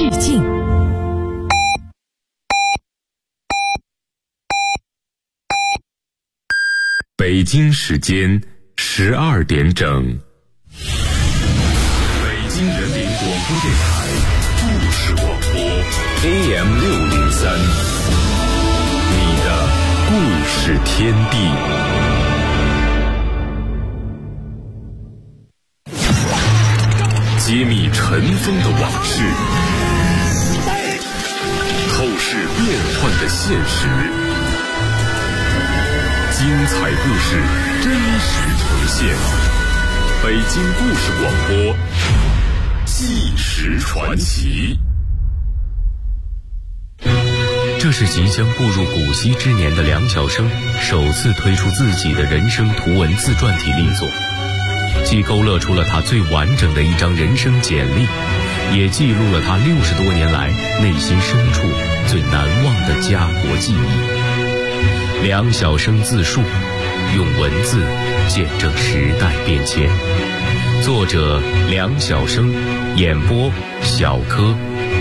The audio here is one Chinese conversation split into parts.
致敬。 北京时间12点整，北京人民广播电台故事广播 AM603，你的故事天地。揭秘尘封的往事，透视变幻的现实，精彩故事真实呈现。北京故事广播，纪实传奇。 这是即将步入古稀之年的梁晓声首次推出自己的人生图文自传体力作，既勾勒出了他最完整的一张人生简历，也记录了他60多年来内心深处最难忘的家国记忆。梁晓声自述，用文字见证时代变迁。作者梁晓声，演播小柯。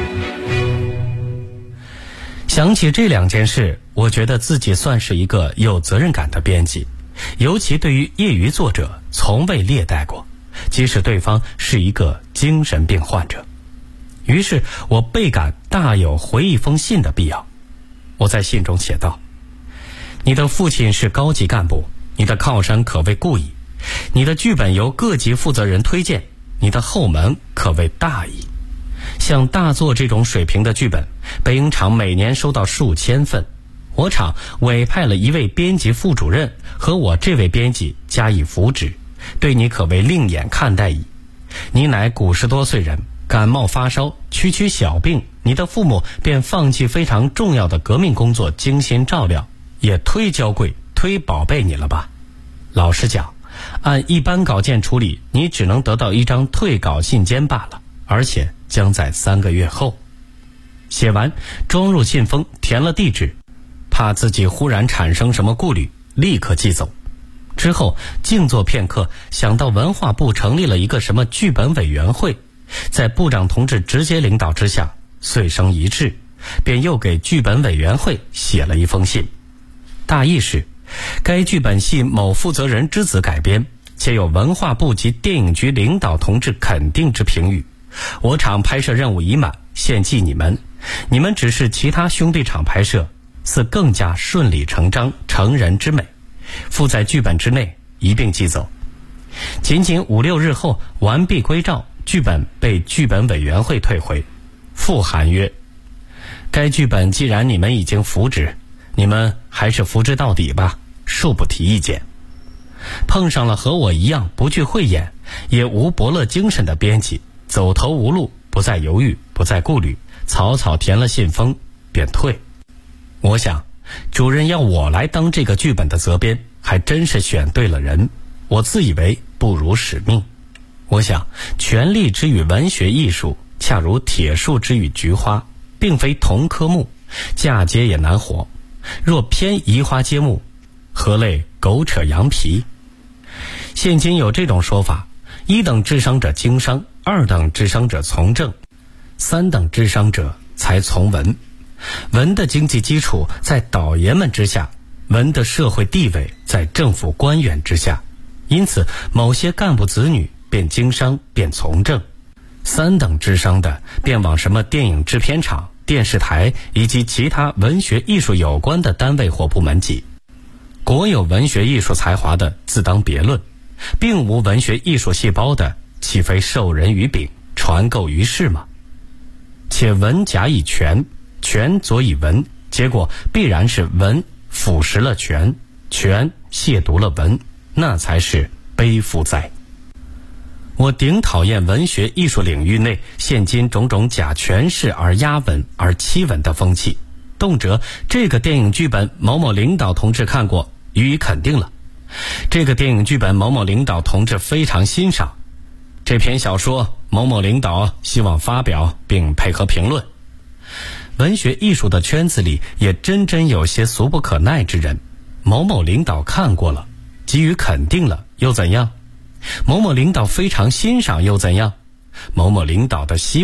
想起这2件事，我觉得自己算是一个有责任感的编辑，尤其对于业余作者从未劣待过，即使对方是一个精神病患者。于是我倍感大有回一封信的必要。我在信中写道：你的父亲是高级干部，你的靠山可谓故矣，你的剧本由各级负责人推荐，你的后门可谓大矣。像大作这种水平的剧本，北影厂每年收到数千份，我厂委派了一位编辑副主任和我这位编辑加以扶植，对你可谓另眼看待矣。你乃50多岁人，感冒发烧区小病，你的父母便放弃非常重要的革命工作，精心照料，也忒娇贵忒宝贝你了吧。老实讲，按一般稿件处理，你只能得到一张退稿信笺罢了，而且将在3个月后。写完装入信封，填了地址，怕自己忽然产生什么顾虑，立刻寄走。之后静坐片刻，想到文化部成立了一个什么剧本委员会，在部长同志直接领导之下，遂生一致，便又给剧本委员会写了一封信。大意是，该剧本系某负责人之子改编，且有文化部及电影局领导同志肯定之评语。我厂拍摄任务已满，现寄你们，你们只是其他兄弟厂拍摄，似更加顺理成章，成人之美，附在剧本之内，一并寄走。仅5、6日后完毕归赵，剧本被剧本委员会退回，复函曰：该剧本既然你们已经扶植，你们还是扶植到底吧，恕不提意见。碰上了和我一样不惧慧眼也无伯乐精神的编辑，走投无路，不再犹豫，不再顾虑，草草填了信封便退。我想主任要我来当这个剧本的责编，还真是选对了人，我自以为不辱使命。我想权力之于文学艺术，恰如铁树之于菊花，并非同科目，嫁接也难活。若偏移花接木，何类狗扯羊皮？现今有这种说法：1等智商者经商，2等智商者从政，3等智商者才从文。文的经济基础在倒爷们之下，文的社会地位在政府官员之下，因此某些干部子女便经商便从政，3等智商的便往什么电影制片厂、电视台以及其他文学艺术有关的单位或部门挤。国有文学艺术才华的自当别论，并无文学艺术细胞的，岂非授人于柄，传构于世吗？且文假以权，权佐以文，结果必然是文腐蚀了权，权亵渎了文，那才是悲负哉。我顶讨厌文学艺术领域内现今种种假权势而压文而欺文的风气，动辄这个电影剧本某某领导同志看过，予以肯定了，这个电影剧本某某领导同志非常欣赏，这篇小说某某领导希望发表并配合评论。文学艺术的圈子里也真有些俗不可耐之人，某某领导看过了，给予肯定了又怎样？某某领导非常欣赏又怎样？某某领导的希望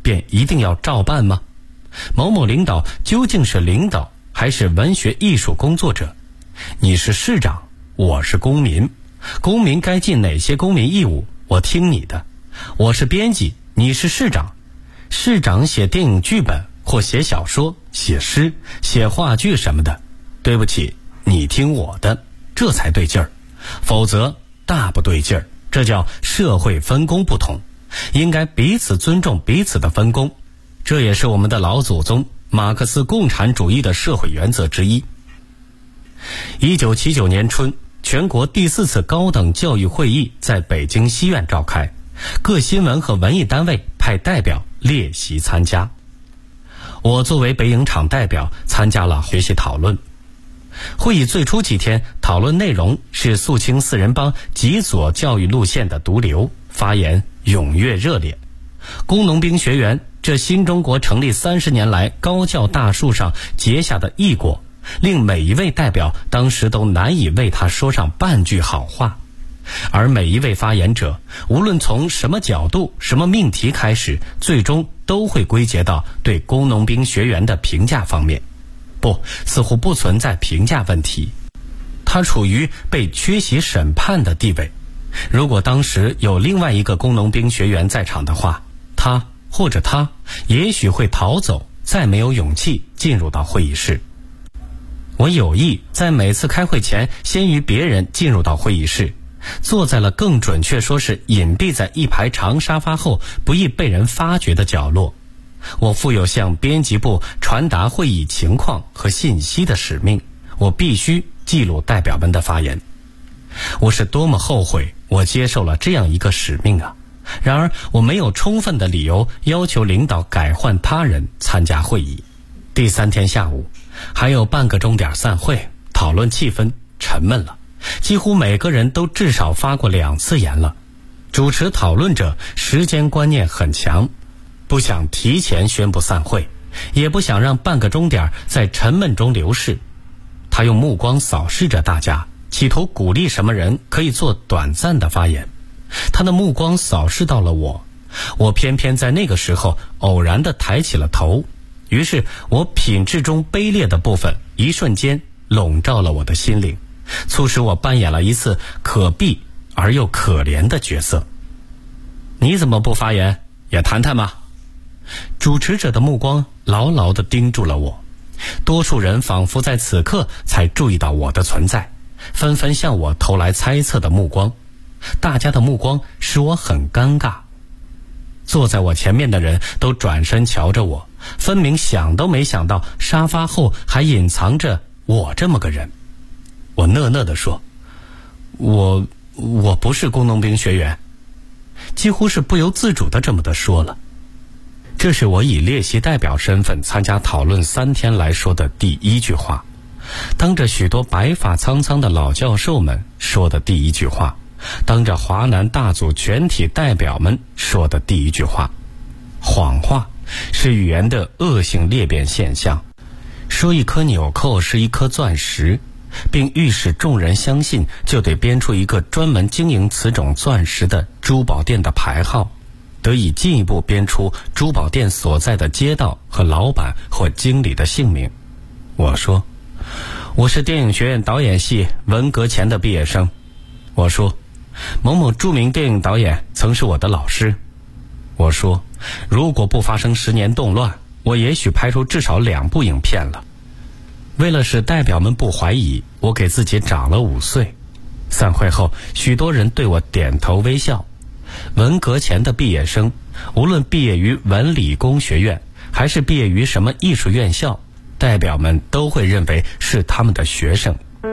便一定要照办吗？某某领导究竟是领导还是文学艺术工作者？你是市长，我是公民，公民该尽哪些公民义务，我听你的。我是编辑，你是市长，市长写电影剧本或写小说、写诗、写话剧什么的，对不起，你听我的，这才对劲儿，否则大不对劲儿。这叫社会分工不同，应该彼此尊重彼此的分工，这也是我们的老祖宗马克思共产主义的社会原则之一。1979年春，全国第4次高等教育会议在北京西院召开，各新闻和文艺单位派代表列席参加。我作为北影厂代表参加了学习讨论。会议最初几天，讨论内容是肃清四人帮极左教育路线的毒瘤，发言踊跃热烈。工农兵学员这新中国成立30年来高教大树上结下的异果，令每一位代表当时都难以为他说上半句好话。而每一位发言者，无论从什么角度、什么命题开始，最终都会归结到对工农兵学员的评价方面。不，似乎不存在评价问题，他处于被缺席审判的地位。如果当时有另外一个工农兵学员在场的话，他或者他也许会逃走，再没有勇气进入到会议室。我有意在每次开会前先于别人进入到会议室，坐在了更准确说是隐蔽在一排长沙发后不易被人发觉的角落。我负有向编辑部传达会议情况和信息的使命，我必须记录代表们的发言。我是多么后悔我接受了这样一个使命啊！然而我没有充分的理由要求领导改换他人参加会议。第3天下午还有半个钟点散会，讨论气氛沉闷了，几乎每个人都至少发过2次言了。主持讨论者时间观念很强，不想提前宣布散会，也不想让半个钟点在沉闷中流逝。他用目光扫视着大家，企图鼓励什么人可以做短暂的发言。他的目光扫视到了我，我偏偏在那个时候偶然地抬起了头，于是我品质中卑劣的部分一瞬间笼罩了我的心灵，促使我扮演了一次可避而又可怜的角色。你怎么不发言，也谈谈嘛？主持者的目光牢牢地盯住了我，多数人仿佛在此刻才注意到我的存在，纷纷向我投来猜测的目光。大家的目光使我很尴尬。坐在我前面的人都转身瞧着我，分明想都没想到沙发后还隐藏着我这么个人。我讷讷地说，我不是工农兵学员，几乎是不由自主地这么地说了。这是我以列席代表身份参加讨论3天来说的第1句话，当着许多白发苍苍的老教授们说的第1句话，当着华南大组全体代表们说的第1句话。谎话是语言的恶性裂变现象，说一颗纽扣是一颗钻石，并预使众人相信，就得编出一个专门经营此种钻石的珠宝店的牌号，得以进一步编出珠宝店所在的街道和老板或经理的姓名。我说，我是电影学院导演系文革前的毕业生。我说，某某著名电影导演曾是我的老师。我说，如果不发生10年动乱，我也许拍出至少2部影片了。为了使代表们不怀疑，我给自己长了5岁。散会后，许多人对我点头微笑。文革前的毕业生，无论毕业于文理工学院还是毕业于什么艺术院校，代表们都会认为是他们的学生。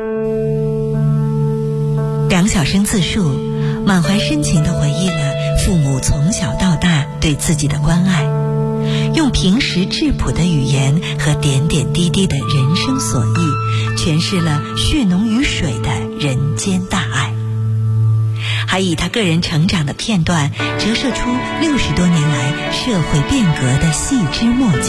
梁晓声自述，满怀深情地回忆了父母从小到大对自己的关爱，用平实质朴的语言和点点滴滴的人生所忆，诠释了血浓于水的人间大爱，还以他个人成长的片段折射出60多年来社会变革的细枝末节。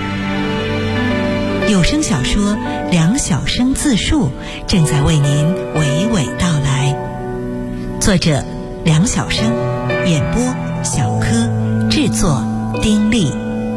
有声小说《梁晓声自述》正在为您娓娓道来。作者梁晓声，演播小柯，制作丁力。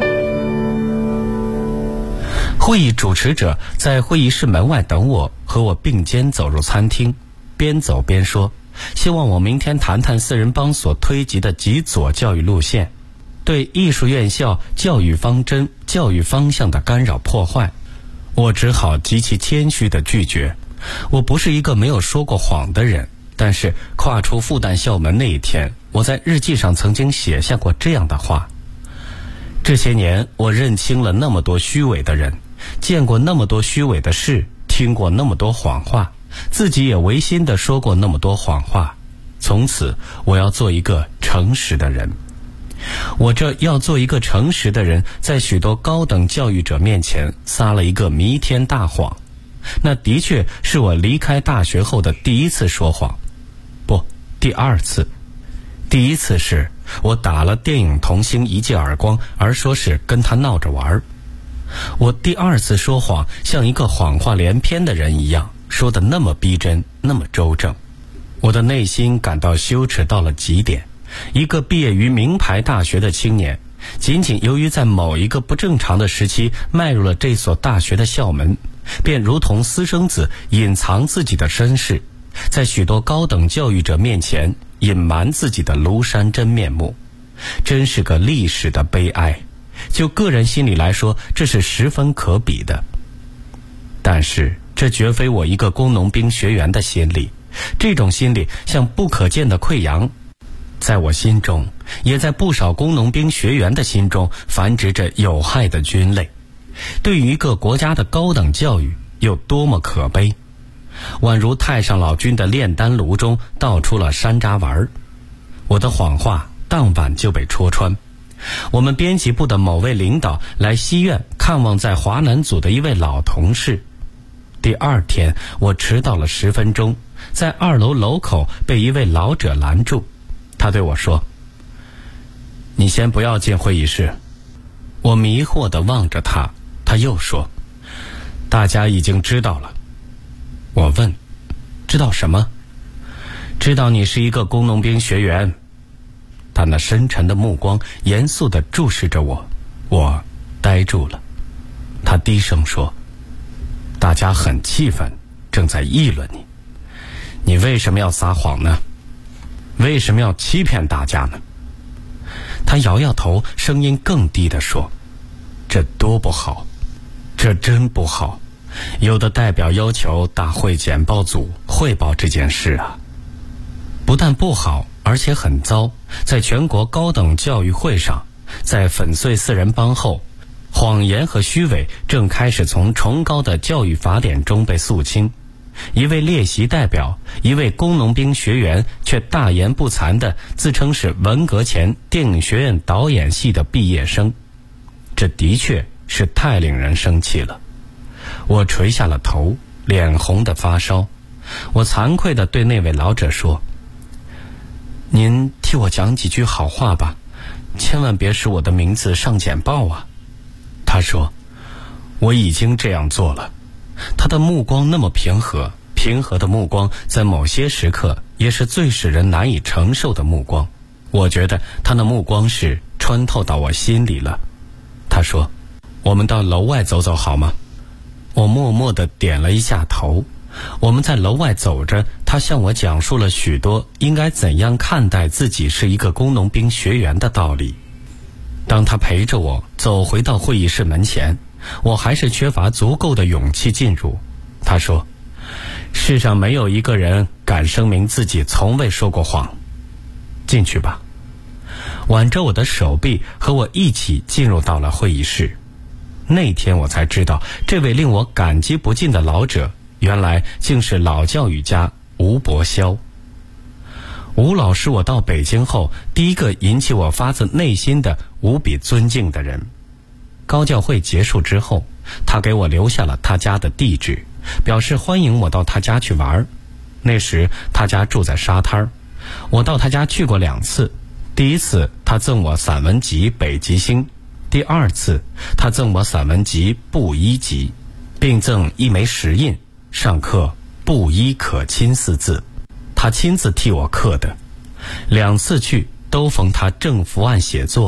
会议主持者在会议室门外等我，和我并肩走入餐厅，边走边说，希望我明天谈谈四人帮所推及的极左教育路线对艺术院校教育方针、教育方向的干扰破坏。我只好极其谦虚地拒绝。我不是一个没有说过谎的人，但是跨出复旦校门那一天，我在日记上曾经写下过这样的话：这些年我认清了那么多虚伪的人，见过那么多虚伪的事，听过那么多谎话，自己也违心地说过那么多谎话。从此我要做一个诚实的人。我这要做一个诚实的人，在许多高等教育者面前撒了一个弥天大谎。那的确是我离开大学后的第一次说谎，不，第二次。第一次是我打了电影童星一记耳光，而说是跟他闹着玩。我第二次说谎，像一个谎话连篇的人一样，说得那么逼真，那么周正。我的内心感到羞耻到了极点。一个毕业于名牌大学的青年，仅仅由于在某一个不正常的时期迈入了这所大学的校门，便如同私生子隐藏自己的身世，在许多高等教育者面前隐瞒自己的庐山真面目，真是个历史的悲哀。就个人心理来说，这是十分可比的。但是这绝非我一个工农兵学员的心理，这种心理像不可见的溃疡，在我心中，也在不少工农兵学员的心中繁殖着有害的菌类。对于一个国家的高等教育有多么可悲，宛如太上老君的炼丹炉中倒出了山楂丸。我的谎话当晚就被戳穿。我们编辑部的某位领导来西院看望在华南组的一位老同事。第二天我迟到了10分钟，在2楼楼口被一位老者拦住。他对我说：你先不要进会议室。我迷惑地望着他，他又说：大家已经知道了。我问：知道什么？知道你是一个工农兵学员。他那深沉的目光严肃地注视着我，我呆住了。他低声说：大家很气愤，正在议论你。你为什么要撒谎呢？为什么要欺骗大家呢？他摇摇头，声音更低地说：这多不好，这真不好。有的代表要求大会简报组汇报这件事啊。不但不好，而且很糟。在全国高等教育会上，在粉碎四人帮后，谎言和虚伪正开始从崇高的教育法典中被肃清。一位列席代表，一位工农兵学员，却大言不惭地自称是文革前电影学院导演系的毕业生，这的确是太令人生气了。我垂下了头，脸红得发烧。我惭愧地对那位老者说：您替我讲几句好话吧，千万别使我的名字上简报啊。他说：我已经这样做了。他的目光那么平和，平和的目光在某些时刻也是最使人难以承受的目光。我觉得他的目光是穿透到我心里了。他说：我们到楼外走走好吗？我默默地点了一下头。我们在楼外走着，他向我讲述了许多应该怎样看待自己是一个工农兵学员的道理。当他陪着我走回到会议室门前，我还是缺乏足够的勇气进入。他说：世上没有一个人敢声明自己从未说过谎。进去吧。挽着我的手臂和我一起进入到了会议室。那天我才知道，这位令我感激不尽的老者原来竟是老教育家吴伯霄。吴老是我到北京后第一个引起我发自内心的无比尊敬的人。高教会结束之后，他给我留下了他家的地址，表示欢迎我到他家去玩。那时他家住在沙滩，我到他家去过2次。第一次他赠我散文集《北极星》，第二次他赠我散文集《布衣集》，并赠一枚石印，上刻布衣可亲4字，他亲自替我刻的。2次去都逢他正伏案写作，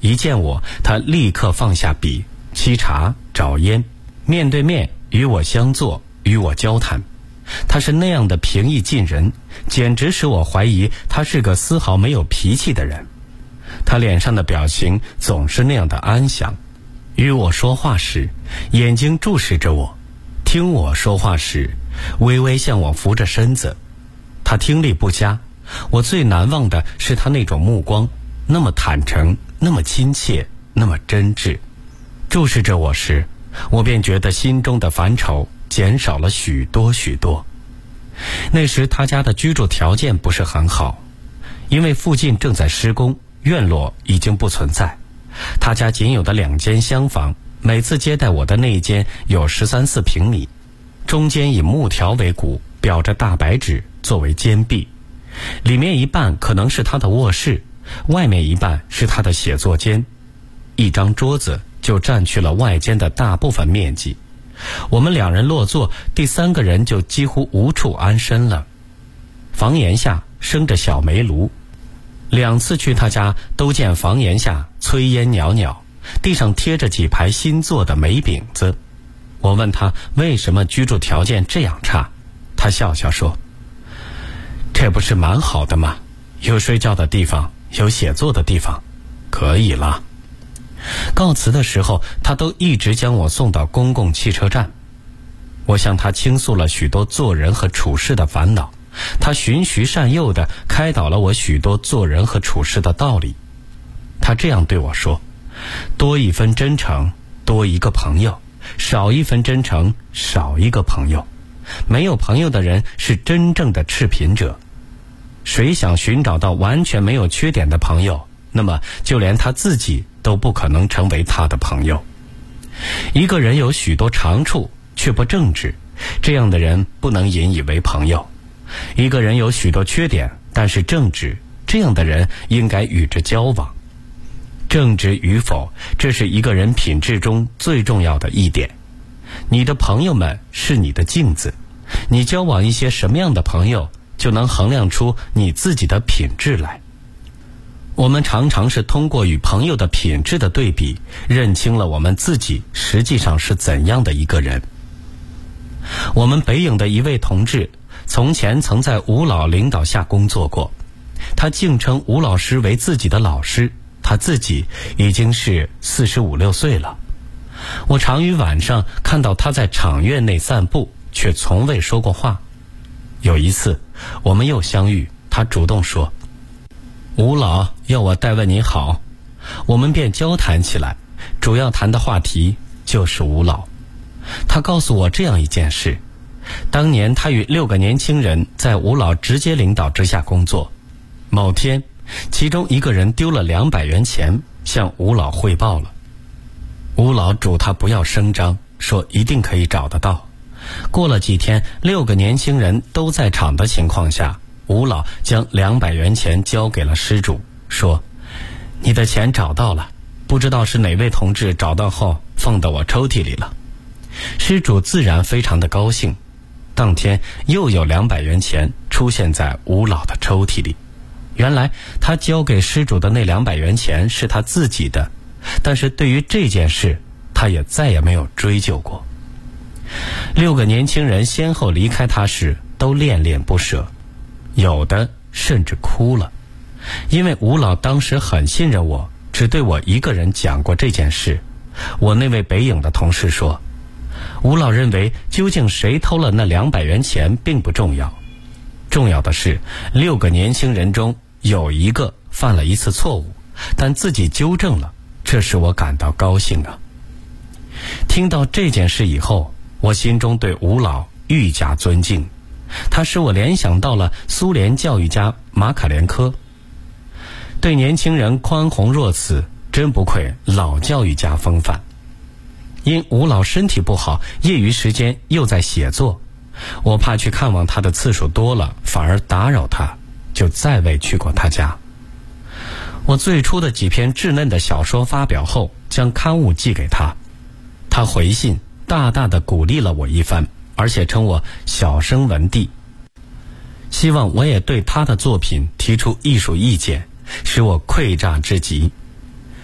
一见我，他立刻放下笔，沏茶找烟，面对面与我相坐，与我交谈。他是那样的平易近人，简直使我怀疑他是个丝毫没有脾气的人。他脸上的表情总是那样的安详，与我说话时眼睛注视着我，听我说话时微微向我扶着身子。他听力不佳，我最难忘的是他那种目光，那么坦诚，那么亲切，那么真挚。注视着我时，我便觉得心中的烦愁减少了许多许多。那时他家的居住条件不是很好，因为附近正在施工，院落已经不存在。他家仅有的2间厢房，每次接待我的那一间有13、14平米，中间以木条为骨，裱着大白纸作为间壁，里面一半可能是他的卧室，外面一半是他的写作间。一张桌子就占去了外间的大部分面积，我们2人落座，第3个人就几乎无处安身了。房檐下生着小煤炉，2次去他家都见房檐下炊烟袅袅，地上贴着几排新做的煤饼子。我问他为什么居住条件这样差，他笑笑说：“这不是蛮好的吗？有睡觉的地方，有写作的地方，可以了。”告辞的时候，他都一直将我送到公共汽车站。我向他倾诉了许多做人和处事的烦恼，他循循善诱地开导了我许多做人和处事的道理。他这样对我说：“多一分真诚，多一个朋友；少一分真诚，少一个朋友。没有朋友的人是真正的赤贫者。谁想寻找到完全没有缺点的朋友，那么就连他自己都不可能成为他的朋友。一个人有许多长处却不正直，这样的人不能引以为朋友。一个人有许多缺点但是正直，这样的人应该与之交往。正直与否，这是一个人品质中最重要的一点。你的朋友们是你的镜子，你交往一些什么样的朋友，就能衡量出你自己的品质来。我们常常是通过与朋友的品质的对比，认清了我们自己实际上是怎样的一个人。我们北影的一位同志，从前曾在吴老领导下工作过，他竟称吴老师为自己的老师，他自己已经是45、6岁了。我常于晚上看到他在厂院内散步，却从未说过话。有一次我们又相遇，他主动说：“吴老要我代问你好。”我们便交谈起来，主要谈的话题就是吴老。他告诉我这样一件事：当年他与6个年轻人在吴老直接领导之下工作，某天其中一个人丢了200元钱，向吴老汇报了。吴老嘱他不要声张，说一定可以找得到。过了几天，6个年轻人都在场的情况下，吴老将200元钱交给了失主，说：“你的钱找到了，不知道是哪位同志找到后放到我抽屉里了。”失主自然非常的高兴。当天又有200元钱出现在吴老的抽屉里。原来他交给失主的那200元钱是他自己的，但是对于这件事他也再也没有追究过。6个年轻人先后离开他时都恋恋不舍，有的甚至哭了。因为吴老当时很信任我，只对我一个人讲过这件事。我那位北影的同事说，吴老认为究竟谁偷了那200元钱并不重要，重要的是6个年轻人中有一个犯了一次错误，但自己纠正了，这使我感到高兴啊。听到这件事以后，我心中对吴老愈加尊敬，他使我联想到了苏联教育家马卡连科。对年轻人宽宏若此，真不愧老教育家风范。因吴老身体不好，业余时间又在写作，我怕去看望他的次数多了反而打扰他，就再未去过他家。我最初的几篇稚嫩的小说发表后，将刊物寄给他，他回信大大的鼓励了我一番，而且称我小生文帝，希望我也对他的作品提出艺术意见，使我愧诈至极。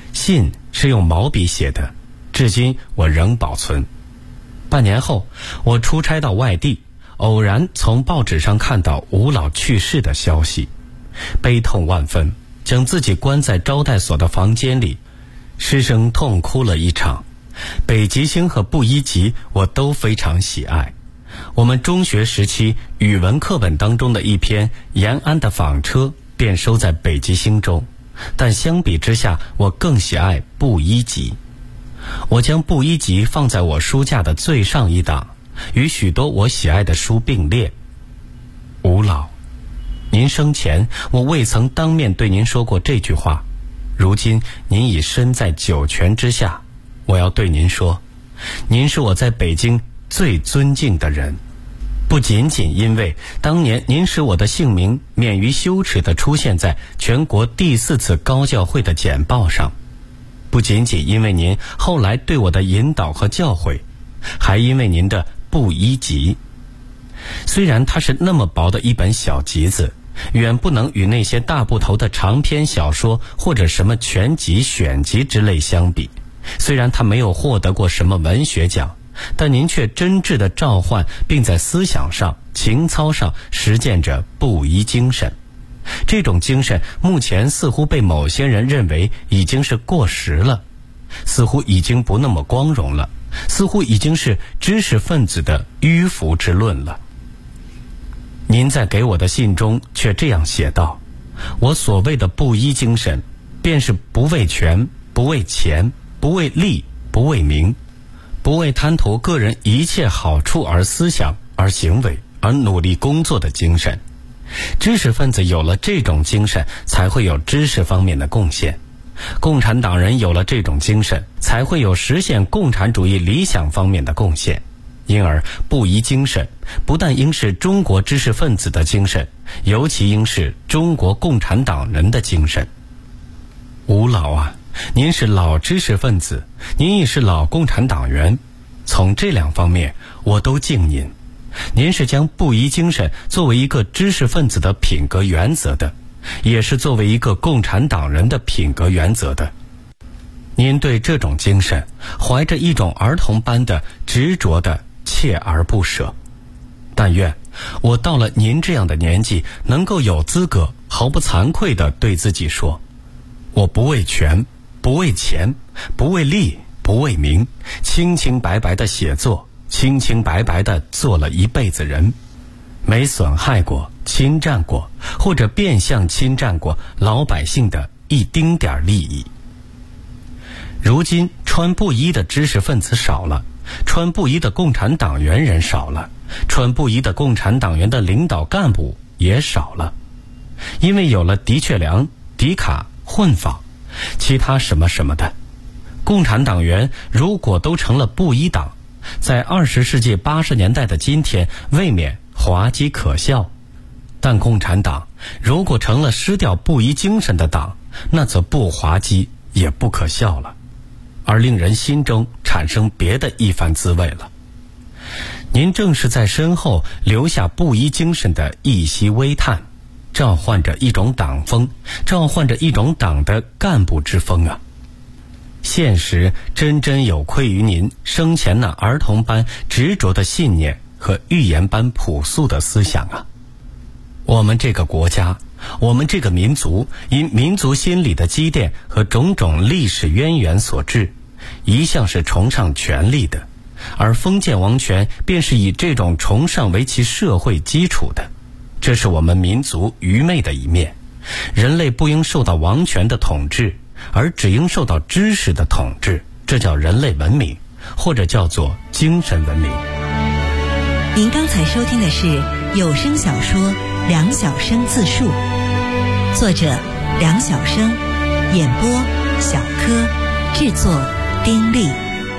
信是用毛笔写的，至今我仍保存。半年后，我出差到外地，偶然从报纸上看到吴老去世的消息，悲痛万分，将自己关在招待所的房间里，失声痛哭了一场。北极星和布衣集我都非常喜爱，我们中学时期语文课本当中的一篇延安的纺车便收在北极星中，但相比之下，我更喜爱布衣集。我将布衣集放在我书架的最上一档，与许多我喜爱的书并列。吴老，您生前我未曾当面对您说过这句话，如今您已身在九泉之下，我要对您说，您是我在北京最尊敬的人。不仅仅因为当年您使我的姓名免于羞耻地出现在全国第4次高教会的简报上，不仅仅因为您后来对我的引导和教诲，还因为您的布衣集。虽然它是那么薄的一本小集子，远不能与那些大部头的长篇小说或者什么全集选集之类相比，虽然它没有获得过什么文学奖，但您却真挚地召唤并在思想上、情操上实践着布衣精神。这种精神目前似乎被某些人认为已经是过时了，似乎已经不那么光荣了，似乎已经是知识分子的迂腐之论了。您在给我的信中却这样写道：我所谓的布衣精神，便是不为权、不为钱、不为利、不为名，不为贪图个人一切好处而思想、而行为、而努力工作的精神。知识分子有了这种精神，才会有知识方面的贡献；共产党人有了这种精神，才会有实现共产主义理想方面的贡献。因而布衣精神不但应是中国知识分子的精神，尤其应是中国共产党人的精神。吴老啊，您是老知识分子，您也是老共产党员，从这2方面我都敬您。您是将布衣精神作为一个知识分子的品格原则的，也是作为一个共产党人的品格原则的。您对这种精神怀着一种儿童般的执着的锲而不舍。但愿我到了您这样的年纪，能够有资格毫不惭愧地对自己说，我不为权、不为钱、不为利、不为名，清清白白地写作，清清白白地做了一辈子人，没损害过、侵占过，或者变相侵占过老百姓的一丁点利益。如今穿布衣的知识分子少了，穿布衣的共产党员人少了，穿布衣的共产党员的领导干部也少了，因为有了的确良、迪卡、混纺，其他什么什么的。共产党员如果都成了布衣党，在20世纪80年代的今天未免滑稽可笑，但共产党如果成了失掉布衣精神的党，那则不滑稽也不可笑了，而令人心中产生别的一番滋味了。您正是在身后留下布衣精神的一息微叹，召唤着一种党风，召唤着一种党的干部之风啊！现实真真有愧于您生前那儿童般执着的信念和寓言般朴素的思想啊！我们这个国家，我们这个民族，因民族心理的积淀和种种历史渊源所致，一向是崇尚权力的，而封建王权便是以这种崇尚为其社会基础的。这是我们民族愚昧的一面。人类不应受到王权的统治，而只应受到知识的统治，这叫人类文明，或者叫做精神文明。 您刚才收听的是有声小说《梁晓声自述》，作者梁晓声，演播小柯，制作丁力。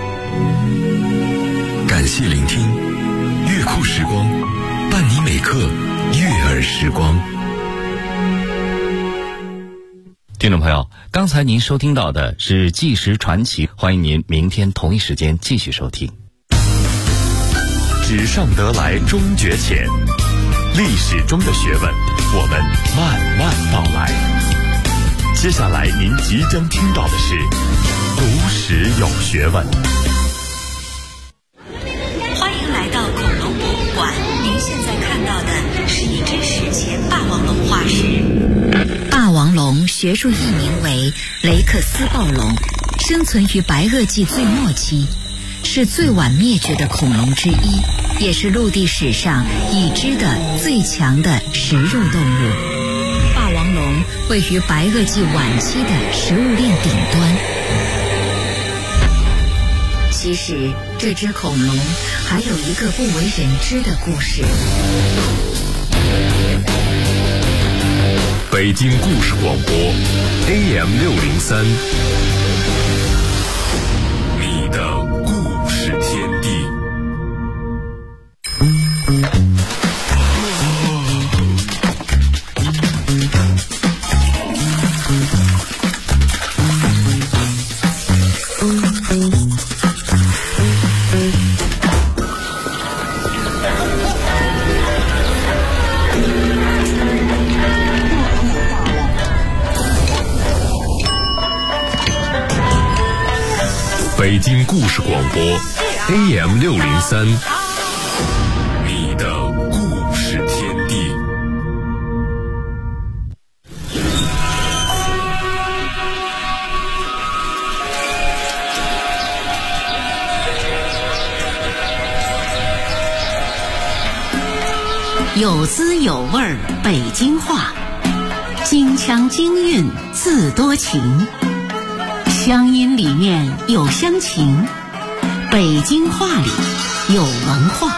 感谢聆听，乐库时光，伴你每刻悦耳时光。 听众朋友，刚才您收听到的是纪实传奇，欢迎您明天同一时间继续收听。 纸上得来终觉浅，历史中的学问，我们慢慢道来。 接下来您即将听到的是读史有学问。 欢迎来到恐龙博物馆，您现在看到的是一只史前霸王龙化石。霸王龙学术译名为雷克斯暴龙，生存于白垩纪最末期，是最晚灭绝的恐龙之一，也是陆地史上已知的最强的食肉动物。霸王龙位于白垩纪晚期的食物链顶端。其实这只恐龙还有一个不为人知的故事。 北京故事广播 AM603， 你的故事天地。北京故事广播 AM603， 你的故事天地。 有滋有味儿北京话，京腔京韵字多情，乡音里面有乡情，北京话里有文化。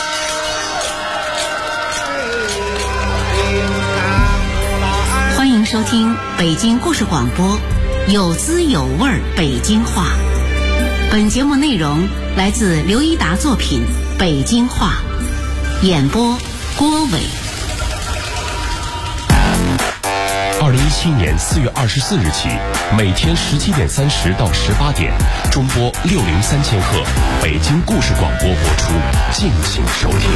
欢迎收听北京故事广播有滋有味儿北京话。本节目内容来自刘一达作品《北京话》，演播郭伟。 2017年4月24日起，每天17点30到18点，中波603千赫，北京故事广播播出，敬请收听。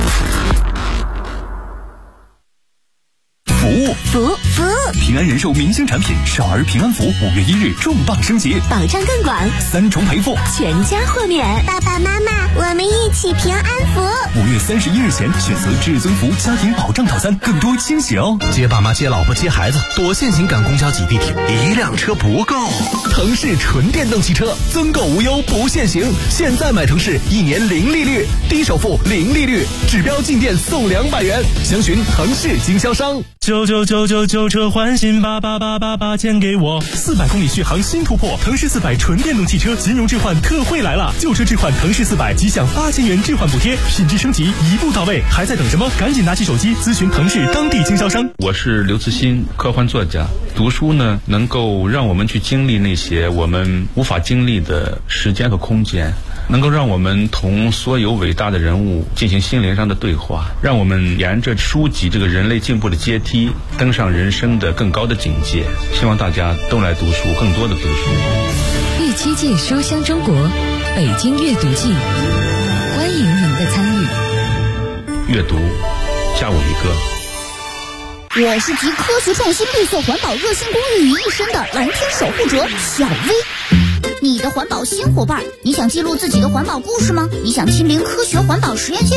服务！平安人寿明星产品少儿平安服5月1日重磅升级， 保障更广 ，3重赔付， 全家豁免。 爸爸妈妈，我们一起平安福。 5月31日前选择至尊福家庭保障套餐，更多惊喜哦！ 接爸妈、接老婆、接孩子，多限行赶公交挤地铁，一辆车不够。腾势纯电动汽车增购无忧不限行，现在买腾势1年零利率，低首付零利率，指标进店送200元，详询腾势经销商。 99999车换新88888钱给我，400公里续航新突破，腾势400纯电动汽车金融置换特惠来了，旧车置换腾势400即享8000元置换补贴，品质升级一步到位，还在等什么？赶紧拿起手机咨询腾势当地经销商。 我是刘慈欣，科幻作家。读书呢，能够让我们去经历那些我们无法经历的时间和空间，能够让我们同所有伟大的人物进行心灵上的对话，让我们沿着书籍这个人类进步的阶梯登上人生的更高的境界。希望大家都来读书，更多的读书。 第7届书香中国北京阅读季，欢迎您的参与。 阅读，加我一个。 我是集科学创新、绿色环保、热心公益于一身的蓝天守护者小薇。你的环保新伙伴，你想记录自己的环保故事吗？你想亲临科学环保实验现